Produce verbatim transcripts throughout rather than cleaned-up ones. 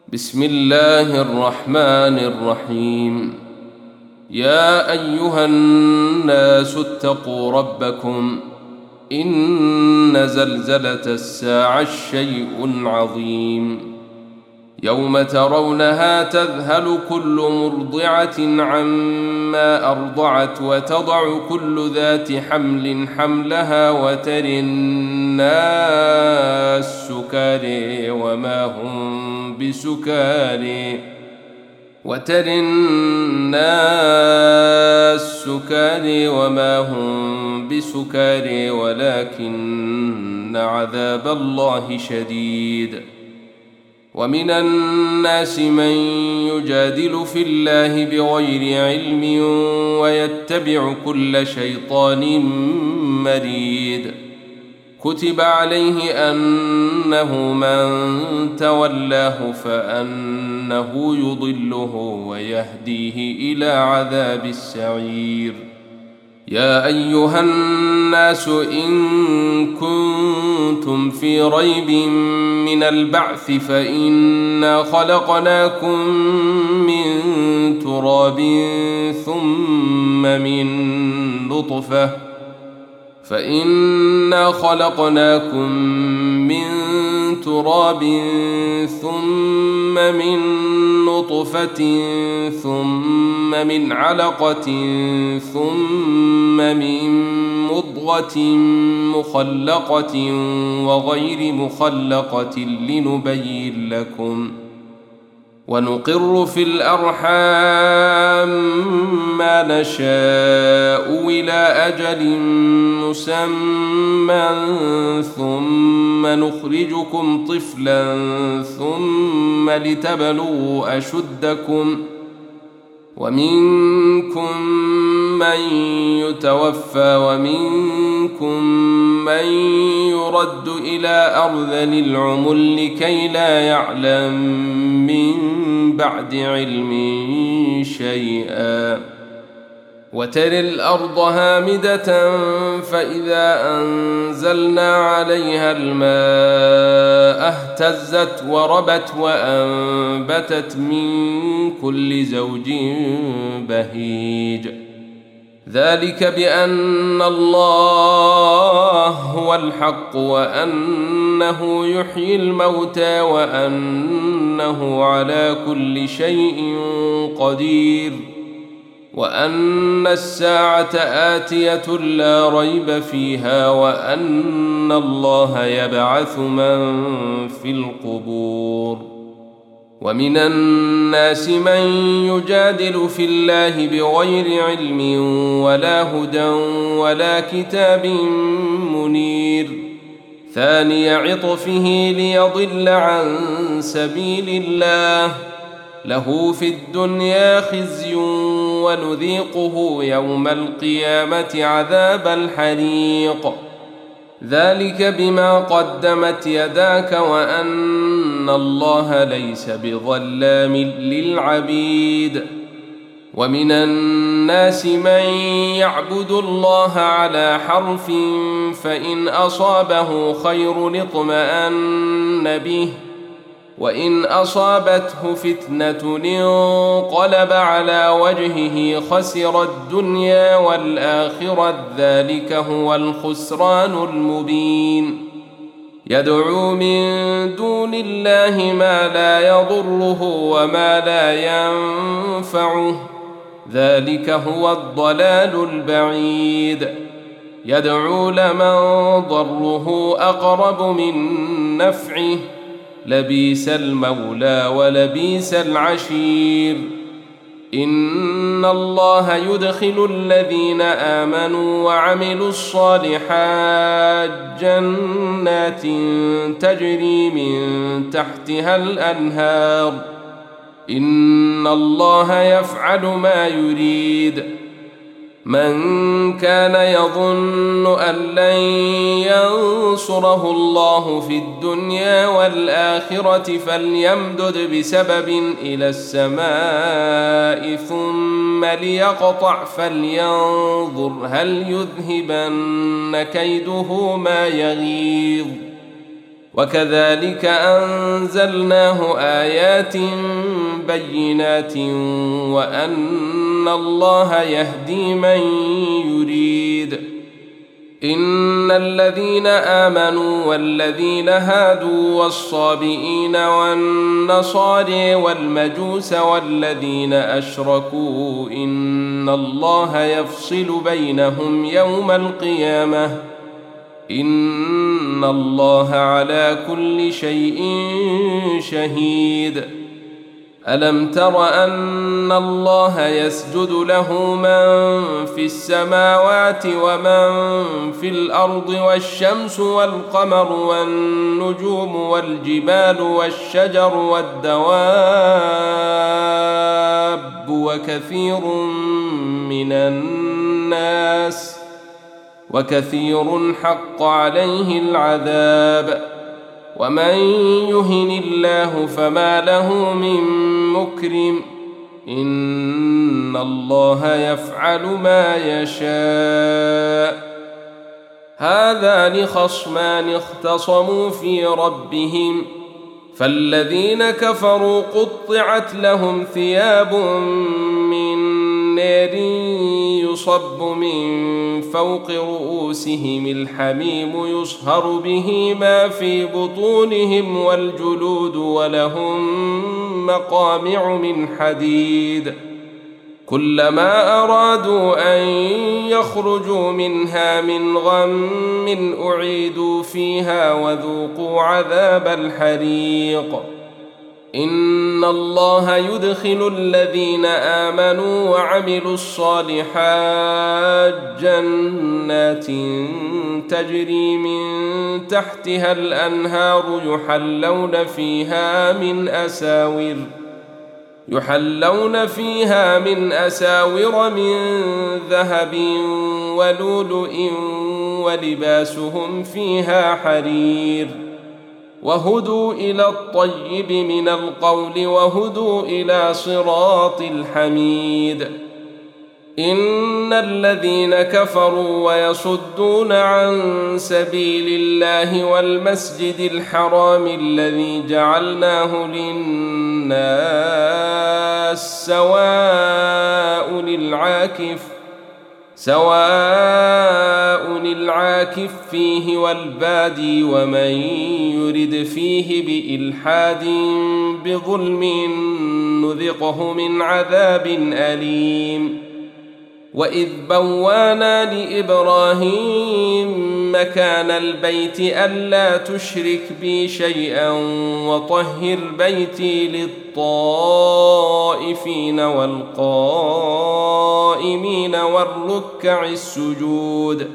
بسم الله الرحمن الرحيم. يا أيها الناس اتقوا ربكم إن زلزلة الساعة شيء عظيم، يوم ترونها تذهل كل مرضعة عما أرضعت وتضع كل ذات حمل حملها وترى الناس سكارى وما هم بسكارى وترى الناس سكارى وما هم بسكارى ولكن عذاب الله شديد. ومن الناس من يجادل في الله بغير علم ويتبع كل شيطان مريد. كتب عليه أنه من تولاه فأنه يضله ويهديه إلى عذاب السعير. يا أيها الناس إن كنتم في ريب من البعث فإنا خلقناكم من تراب ثم من نطفة فإنا خلقناكم من تراب ثم من نطفة ثم من علقة ثم من مضغة مخلقة وغير مخلقة لنبين لكم، ونقر في الأرحام ما نشاء إلى أجل مسمى ثم نخرجكم طفلا ثم لتبلغوا أشدكم، ومنكم من يتوفى ومنكم من يرد إلى أرذل العمر لكي لا يعلم من بعد علم شيئا. وترى الأرض هامدة فإذا أنزلنا عليها الماء اهتزت وربت وأنبتت من كل زوج بهيج. ذلك بأن الله هو الحق وأنه يحيي الموتى وأنه على كل شيء قدير، وأن الساعة آتية لا ريب فيها، وأن الله يبعث من في القبور. ومن الناس من يجادل في الله بغير علم ولا هدى ولا كتاب منير، ثاني عطفه ليضل عن سبيل الله، له في الدنيا خزي ونذيقه يوم القيامة عذاب الحريق. ذلك بما قدمت يداك وأن الله ليس بظلام للعبيد. ومن الناس من يعبد الله على حرف فإن أصابه خير اطمأن به وإن أصابته فتنة انقلب على وجهه خسر الدنيا والآخرة، ذلك هو الخسران المبين. يدعو من دون الله ما لا يضره وما لا ينفعه، ذلك هو الضلال البعيد. يدعو لمن ضره أقرب من نفعه، لبيس المولى ولبيس العشير. إن الله يدخل الذين آمنوا وعملوا الصالحات جنات تجري من تحتها الأنهار، إن الله يفعل ما يريد. من كان يظن أن لن ينصره الله في الدنيا والآخرة فليمدد بسبب إلى السماء ثم ليقطع فلينظر هل يذهبن كيده ما يغيظ. وكذلك أنزلناه آيات بينات وأن الله يهدي من يريد. إن الذين آمنوا والذين هادوا والصابئين والنصارى والمجوس والذين أشركوا إن الله يفصل بينهم يوم القيامة إن الله على كل شيء شهيد. ألم تر أن الله يسجد له من في السماوات ومن في الأرض والشمس والقمر والنجوم والجبال والشجر والدواب وكثير من الناس وكثير حق عليه العذاب ومن يهن الله فما له من مكرم إن الله يفعل ما يشاء. هذان خصمان اختصموا في ربهم فالذين كفروا قطعت لهم ثياب من نار يصب من فوق رؤوسهم الحميم يصهر به ما في بطونهم والجلود ولهم مقامع من حديد كلما أرادوا أن يخرجوا منها من غم أعيدوا فيها وذوقوا عذاب الحريق. إن الله يدخل الذين آمنوا وعملوا الصالحات جنات تجري من تحتها الأنهار يحلون فيها من أساور يحلون فيها من أساور من ذهب ولؤلؤ ولباسهم فيها حرير وهدوا إلى الطيب من القول وهدوا إلى صراط الحميد. إن الذين كفروا ويصدون عن سبيل الله والمسجد الحرام الذي جعلناه للناس سواء العاكف سواء العاكف فيه والبادي ومن يرد فيه بإلحاد بظلم نذقه من عذاب أليم. وإذ بوانا لإبراهيم مكان البيت ألا تشرك بي شيئا وطهر بيتي للطائفين والقائمين والركع السجود.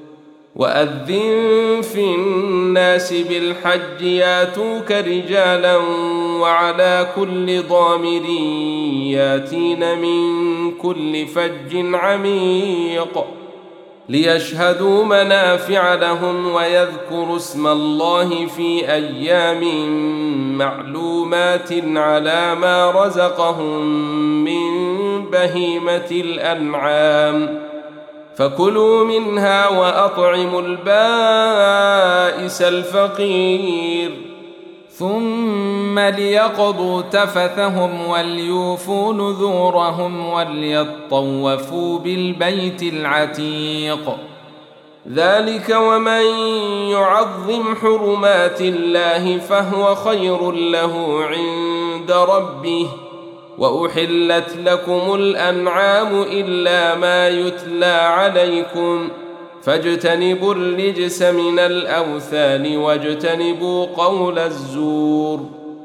وأذن في الناس بالحج ياتوك رجالا وعلى كل ضامر ياتين من كل فج عميق ليشهدوا منافع لهم ويذكروا اسم الله في أيام معلومات على ما رزقهم من بهيمة الأنعام فكلوا منها وأطعموا البائس الفقير ثم ليقضوا تفثهم وليوفوا نذورهم وليطوفوا بالبيت العتيق. ذلك ومن يعظم حرمات الله فهو خير له عند ربه. وأحلت لكم الأنعام إلا ما يتلى عليكم فاجتنبوا الرجس من الأوثان واجتنبوا قول الزور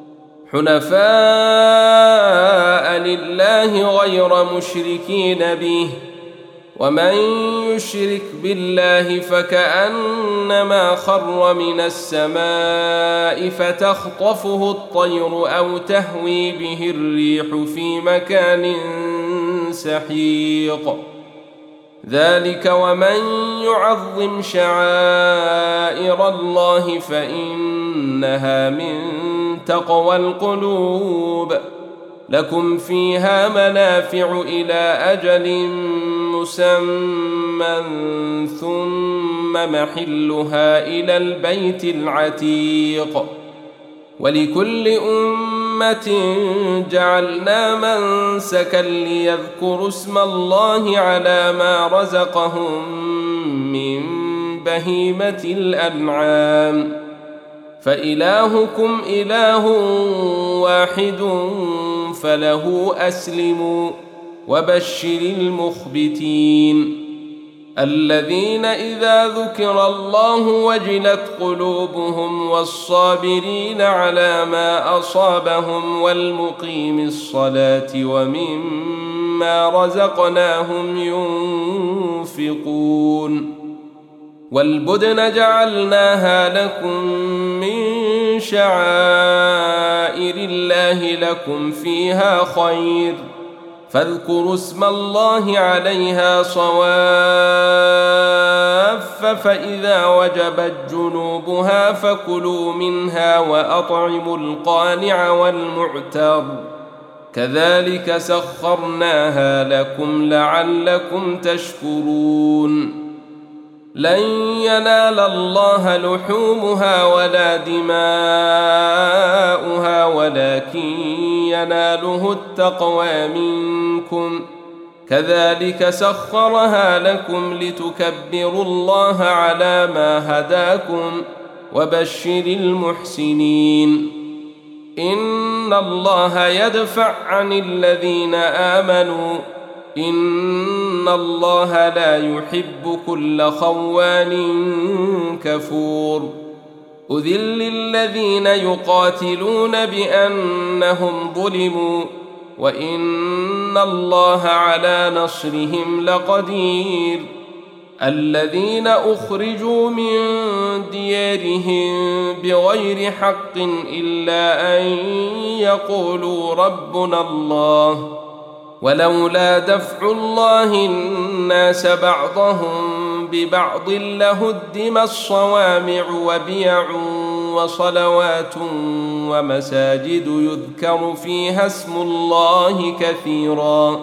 حنفاء لله غير مشركين به ومن يشرك بالله فكأنما خر من السماء فتخطفه الطير أو تهوي به الريح في مكان سحيق. ذلك ومن يعظم شعائر الله فإنها من تقوى القلوب. لكم فيها منافع إلى أجل مسمى ثم محلها إلى البيت العتيق ولكل أمة جعلنا منسكا ليذكروا اسم الله على ما رزقهم من بهيمة الأنعام فإلهكم إله واحد فله أسلموا وبشر المخبتين الذين إذا ذكر الله وجلت قلوبهم والصابرين على ما أصابهم والمقيم الصلاة ومما رزقناهم ينفقون والبدن جعلناها لكم من شعائر الله لكم فيها خير فاذكروا اسم الله عليها صواف فإذا وجبت جنوبها فكلوا منها وأطعموا القانع والمعتر كذلك سخرناها لكم لعلكم تشكرون لن ينال الله لحومها ولا دماؤها ولكن يناله التقوى منكم كذلك سخرها لكم لتكبروا الله على ما هداكم وبشر المحسنين إن الله يدفع عن الذين آمنوا إن الله لا يحب كل خوان كفور أذل الذين يقاتلون بأنهم ظلموا وإن الله على نصرهم لقدير الذين أخرجوا من ديارهم بغير حق إلا أن يقولوا ربنا الله ولولا دفع الله الناس بعضهم ببعض لهدمت الصوامع وبيع وصلوات ومساجد يذكر فيها اسم الله كثيرا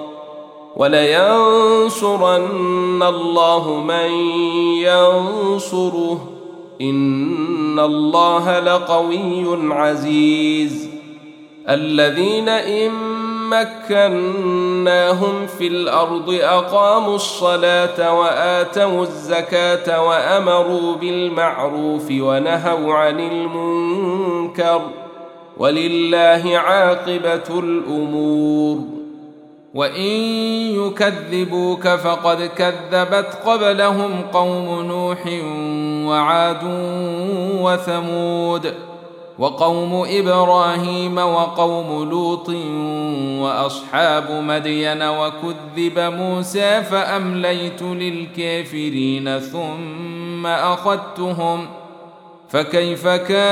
ولينصرن الله من ينصره إن الله لقوي عزيز الذين إن مكناهم في الأرض أقاموا الصلاة وآتوا الزكاة وأمروا بالمعروف ونهوا عن المنكر ولله عاقبة الأمور وإن يكذبوك فقد كذبت قبلهم قوم نوح وعاد وثمود وقوم إبراهيم وقوم لوط وأصحاب مدين وكذب موسى فأمليت للكافرين ثم أخذتهم فكيف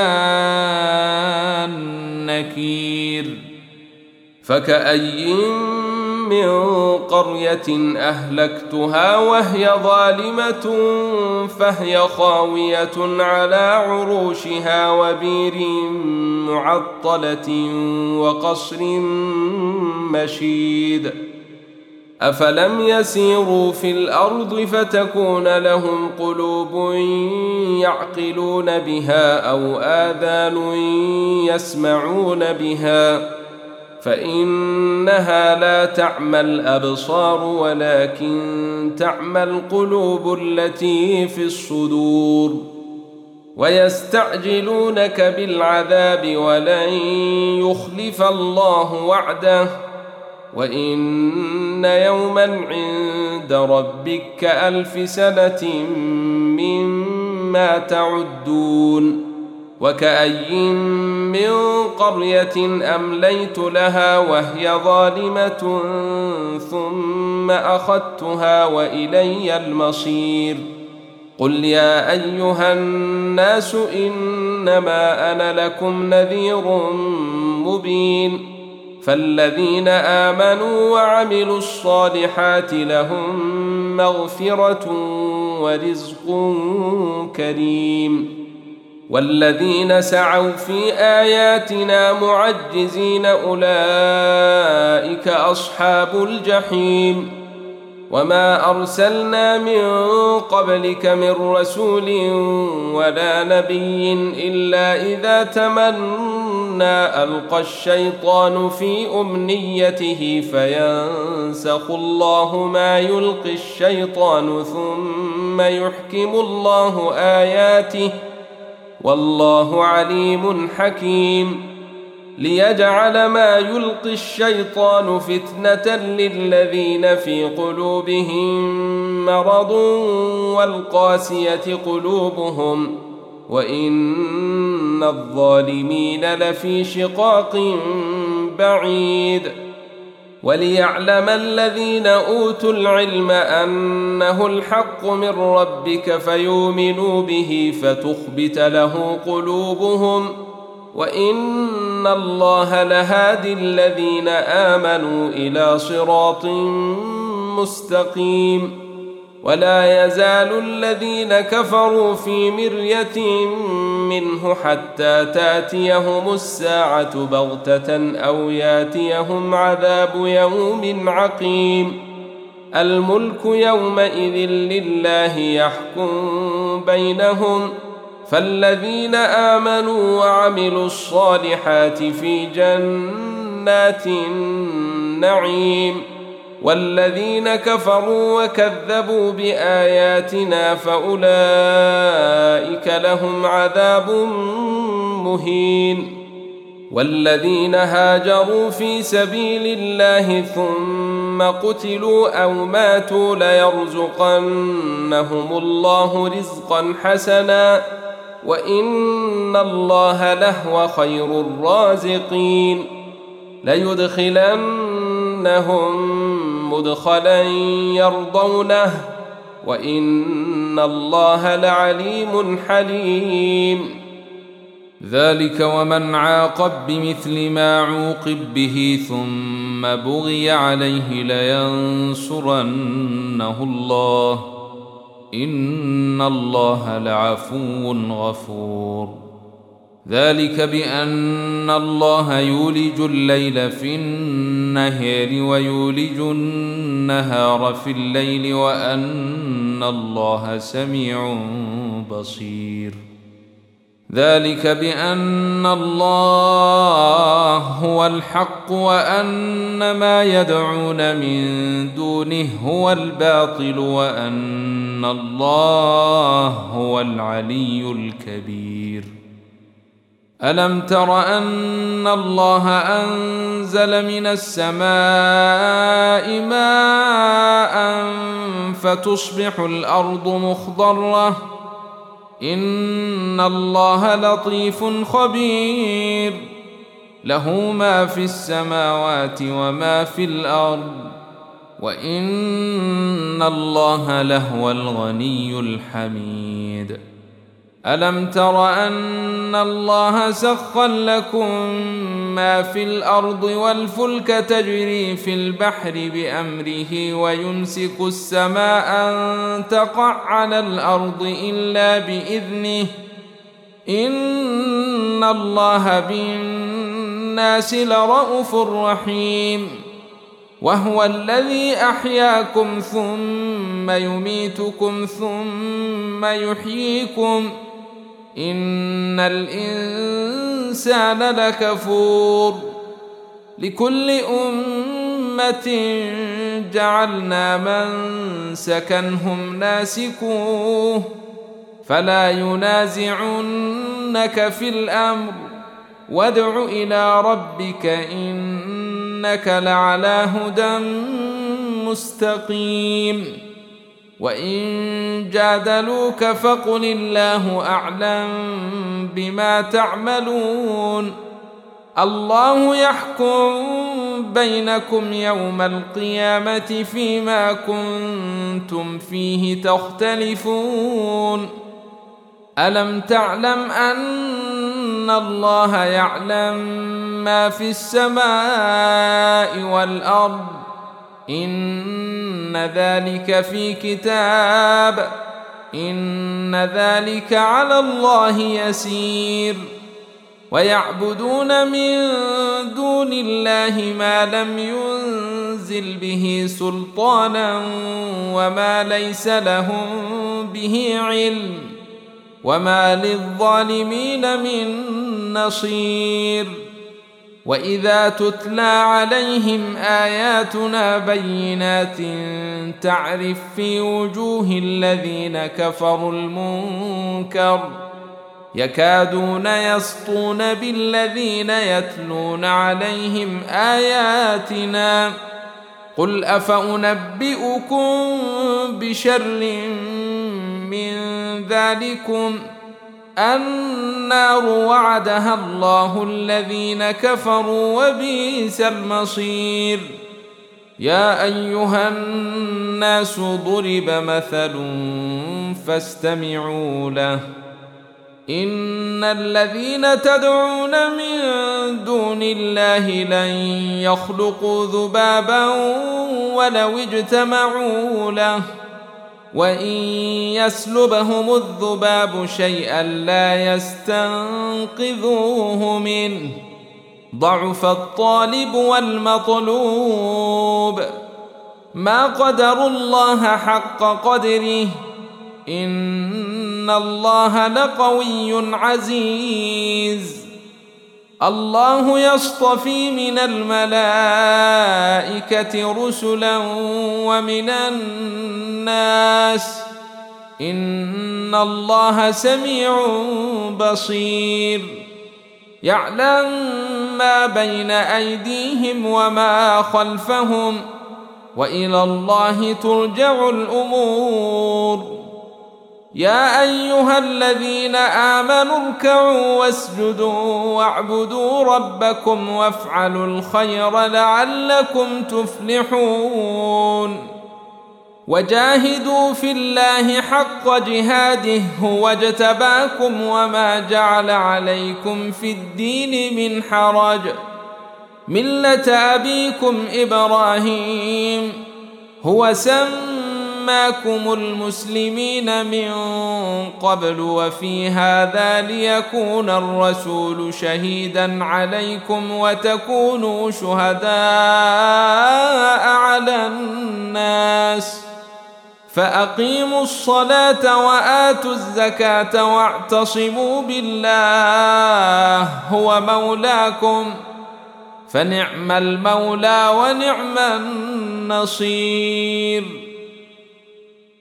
كان نكير فكأي من قرية أهلكتها وهي ظالمة فهي خاوية على عروشها وبير معطلة وقصر مشيد أفلم يسيروا في الأرض فتكون لهم قلوب يعقلون بها أو آذان يسمعون بها فإنها لا تعمى الأبصار ولكن تعمى القلوب التي في الصدور ويستعجلونك بالعذاب ولن يخلف الله وعده وإن يوما عند ربك كألف سنة مما تعدون وكأي من قرية أمليت لها وهي ظالمة ثم أخذتها وإلي المصير قل يا أيها الناس إنما أنا لكم نذير مبين فالذين آمنوا وعملوا الصالحات لهم مغفرة ورزق كريم والذين سعوا في آياتنا معجزين أولئك أصحاب الجحيم وما أرسلنا من قبلك من رسول ولا نبي إلا إذا تمنى ألقى الشيطان في أمنيته فينسخ الله ما يلقي الشيطان ثم يحكم الله آياته والله عليم حكيم ليجعل ما يلقي الشيطان فتنة للذين في قلوبهم مرض والقاسية قلوبهم وإن الظالمين لفي شقاق بعيد وليعلم الذين أوتوا العلم أنه الحق من ربك فيؤمنوا به فتخبت له قلوبهم وإن الله لهادي الذين آمنوا إلى صراط مستقيم ولا يزال الذين كفروا في مرية منه حتى تاتيهم الساعة بغتة أو ياتيهم عذاب يوم عقيم الملك يومئذ لله يحكم بينهم فالذين آمنوا وعملوا الصالحات في جنات النعيم والذين كفروا وكذبوا بآياتنا فأولئك لهم عذاب مهين والذين هاجروا في سبيل الله ثم قتلوا أو ماتوا ليرزقنهم الله رزقا حسنا وإن الله لهو خير الرازقين ليدخلنهم مدخلا يرضونه وإن الله لعليم حليم ذلك ومن عاقب بمثل ما عوقب به ثم بغي عليه لينصرنه الله إن الله لعفو غفور ذلك بأن الله يولج الليل في النهار ويولج النهار في الليل وأن الله سميع بصير ذلك بأن الله هو الحق وأن ما يدعون من دونه هو الباطل وأن الله هو العلي الكبير ألم تر أن الله أنزل من السماء ماء فتصبح الأرض مخضرة إن الله لطيف خبير له ما في السماوات وما في الأرض وإن الله لهو الغني الحميد ألم تر أن الله سخر لكم ما في الأرض والفلك تجري في البحر بأمره ويمسك السماء أن تقع على الأرض إلا بإذنه إن الله بالناس لرءوف رحيم وهو الذي أحياكم ثم يميتكم ثم يحييكم إن الإنسان لكفور لكل أمة جعلنا منسكا هم ناسكوه فلا ينازعنك في الأمر وادع إلى ربك إنك لعلى هدى مستقيم وإن جادلوك فقل الله أعلم بما تعملون الله يحكم بينكم يوم القيامة فيما كنتم فيه تختلفون ألم تعلم أن الله يعلم ما في السماء والأرض إن ذلك في كتاب إن ذلك على الله يسير ويعبدون من دون الله ما لم ينزل به سلطانا وما ليس لهم به علم وما للظالمين من نصير. وإذا تتلى عليهم آياتنا بينات تعرف في وجوه الذين كفروا المنكر يكادون يسطون بالذين يتلون عليهم آياتنا قل أفأنبئكم بشر من ذلكم النار وعدها الله الذين كفروا وبئس المصير. يا أيها الناس ضرب مثل فاستمعوا له إن الذين تدعون من دون الله لن يخلقوا ذبابا ولو اجتمعوا له وإن يسلبهم الذباب شيئا لا يستنقذوه منه ضعف الطالب والمطلوب. ما قدروا الله حق قدره إن الله لقوي عزيز. الله يصطفي من الملائكة رسلا ومن الناس إن الله سميع بصير. يعلم ما بين أيديهم وما خلفهم وإلى الله ترجع الأمور. يا أيها الذين آمنوا اركعوا واسجدوا واعبدوا ربكم وافعلوا الخير لعلكم تفلحون. وجاهدوا في الله حق جهاده هو اجتباكم وما جعل عليكم في الدين من حرج ملة أبيكم إبراهيم هو سماكم المسلمين من قبل وفي هذا ليكون الرسول شهيدا عليكم وتكونوا شهداء على الناس فأقيموا الصلاة وآتوا الزكاة واعتصموا بالله هو مولاكم فنعم المولى ونعم النصير.